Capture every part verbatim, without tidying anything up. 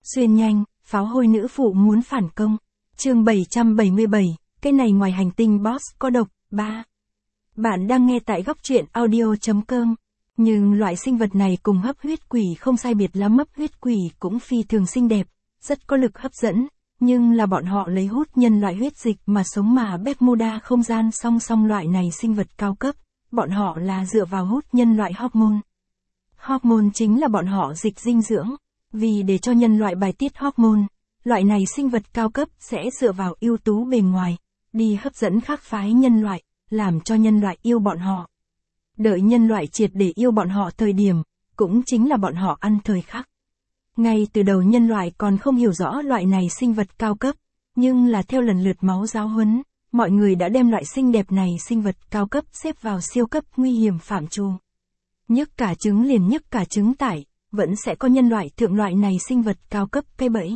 Xuyên nhanh, pháo hôi nữ phụ muốn phản công. Chương bảy trăm bảy mươi bảy, cái này ngoài hành tinh boss có độc. ba. Bạn đang nghe tại góc truyện audio chấm com. Nhưng loại sinh vật này cùng hấp huyết quỷ không sai biệt lắm, hấp huyết quỷ cũng phi thường xinh đẹp, rất có lực hấp dẫn, nhưng là bọn họ lấy hút nhân loại huyết dịch mà sống, mà Bermuda không gian song song loại này sinh vật cao cấp, bọn họ là dựa vào hút nhân loại hormone. Hormone chính là bọn họ dịch dinh dưỡng, vì để cho nhân loại bài tiết hormone, loại này sinh vật cao cấp sẽ dựa vào ưu tú bề ngoài, đi hấp dẫn khác phái nhân loại, làm cho nhân loại yêu bọn họ. Đợi nhân loại triệt để yêu bọn họ thời điểm, cũng chính là bọn họ ăn thời khắc. Ngay từ đầu nhân loại còn không hiểu rõ loại này sinh vật cao cấp, nhưng là theo lần lượt máu giáo huấn, mọi người đã đem loại xinh đẹp này sinh vật cao cấp xếp vào siêu cấp nguy hiểm phạm trù. Nhức cả trứng liền nhức cả trứng tải, vẫn sẽ có nhân loại thượng loại này sinh vật cao cấp cái bẫy.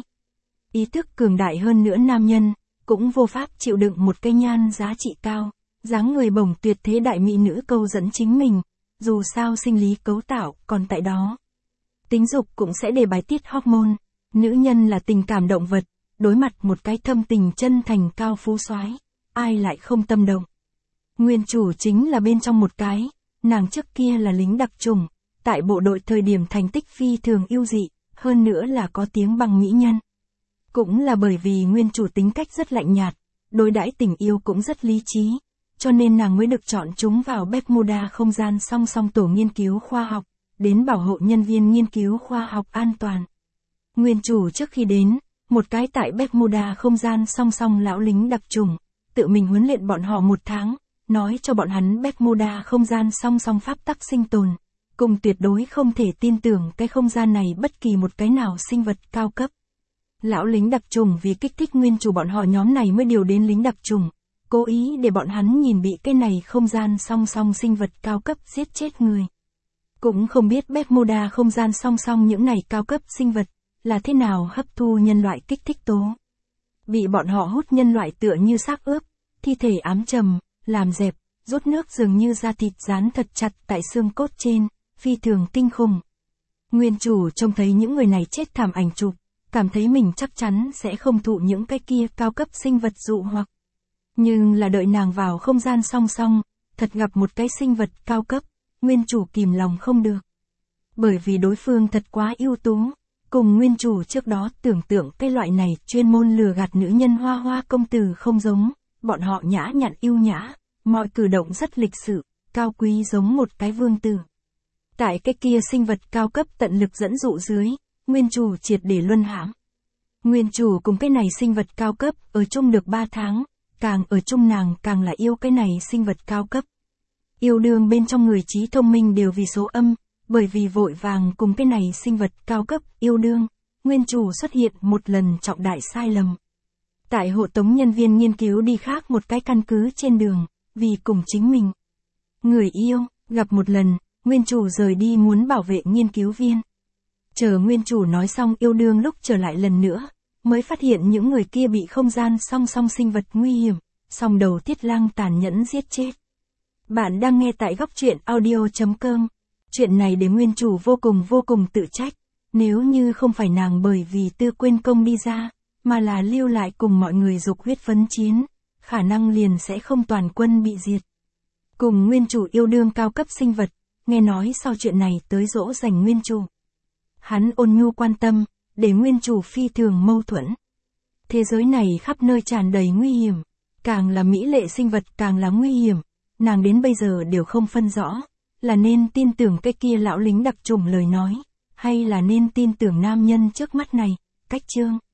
Ý thức cường đại hơn nữa nam nhân, cũng vô pháp chịu đựng một cây nhan giá trị cao, dáng người bổng tuyệt thế đại mỹ nữ câu dẫn chính mình, dù sao sinh lý cấu tạo còn tại đó. Tính dục cũng sẽ để bài tiết hormone, nữ nhân là tình cảm động vật, đối mặt một cái thâm tình chân thành cao phú soái, ai lại không tâm động. Nguyên chủ chính là bên trong một cái, nàng trước kia là lính đặc chủng, tại bộ đội thời điểm thành tích phi thường ưu dị, hơn nữa là có tiếng bằng mỹ nhân. Cũng là bởi vì nguyên chủ tính cách rất lạnh nhạt, đối đãi tình yêu cũng rất lý trí, cho nên nàng mới được chọn chúng vào Bermuda không gian song song tổ nghiên cứu khoa học, đến bảo hộ nhân viên nghiên cứu khoa học an toàn. Nguyên chủ trước khi đến, một cái tại Bermuda không gian song song lão lính đặc chủng, tự mình huấn luyện bọn họ một tháng, nói cho bọn hắn Bermuda không gian song song pháp tắc sinh tồn, cùng tuyệt đối không thể tin tưởng cái không gian này bất kỳ một cái nào sinh vật cao cấp. Lão lính đặc chủng vì kích thích nguyên chủ bọn họ nhóm này mới điều đến lính đặc chủng, cố ý để bọn hắn nhìn bị cái này không gian song song sinh vật cao cấp giết chết người. Cũng không biết Bermuda không gian song song những này cao cấp sinh vật, là thế nào hấp thu nhân loại kích thích tố. Bị bọn họ hút nhân loại tựa như xác ướp, thi thể ám trầm, làm dẹp, rút nước dường như da thịt dán thật chặt tại xương cốt trên, phi thường kinh khủng. Nguyên chủ trông thấy những người này chết thảm ảnh chụp, cảm thấy mình chắc chắn sẽ không thụ những cái kia cao cấp sinh vật dụ hoặc. Nhưng là đợi nàng vào không gian song song, thật gặp một cái sinh vật cao cấp, nguyên chủ kìm lòng không được. Bởi vì đối phương thật quá ưu tú, cùng nguyên chủ trước đó tưởng tượng cái loại này chuyên môn lừa gạt nữ nhân hoa hoa công tử không giống, bọn họ nhã nhặn yêu nhã, mọi cử động rất lịch sự, cao quý giống một cái vương tử. Tại cái kia sinh vật cao cấp tận lực dẫn dụ dưới, nguyên chủ triệt để luân hãm. Nguyên chủ cùng cái này sinh vật cao cấp ở chung được ba tháng, càng ở chung nàng càng là yêu cái này sinh vật cao cấp. Yêu đương bên trong người trí thông minh đều vì số âm, bởi vì vội vàng cùng cái này sinh vật cao cấp yêu đương, nguyên chủ xuất hiện một lần trọng đại sai lầm. Tại hộ tống nhân viên nghiên cứu đi khác một cái căn cứ trên đường, vì cùng chính mình. Người yêu, gặp một lần, nguyên chủ rời đi muốn bảo vệ nghiên cứu viên. Chờ nguyên chủ nói xong yêu đương lúc trở lại lần nữa, mới phát hiện những người kia bị không gian song song sinh vật nguy hiểm, song đầu Tiết Lang tàn nhẫn giết chết. Bạn đang nghe tại góc truyện audio chấm com. Chuyện này để nguyên chủ vô cùng vô cùng tự trách, nếu như không phải nàng bởi vì tư quên công đi ra, mà là lưu lại cùng mọi người dục huyết phấn chiến, khả năng liền sẽ không toàn quân bị diệt. Cùng nguyên chủ yêu đương cao cấp sinh vật, nghe nói sau chuyện này tới dỗ dành nguyên chủ. Hắn ôn nhu quan tâm, để nguyên chủ phi thường mâu thuẫn. Thế giới này khắp nơi tràn đầy nguy hiểm, càng là mỹ lệ sinh vật càng là nguy hiểm, nàng đến bây giờ đều không phân rõ, là nên tin tưởng cái kia lão lính đặc chủng lời nói, hay là nên tin tưởng nam nhân trước mắt này. Cách chương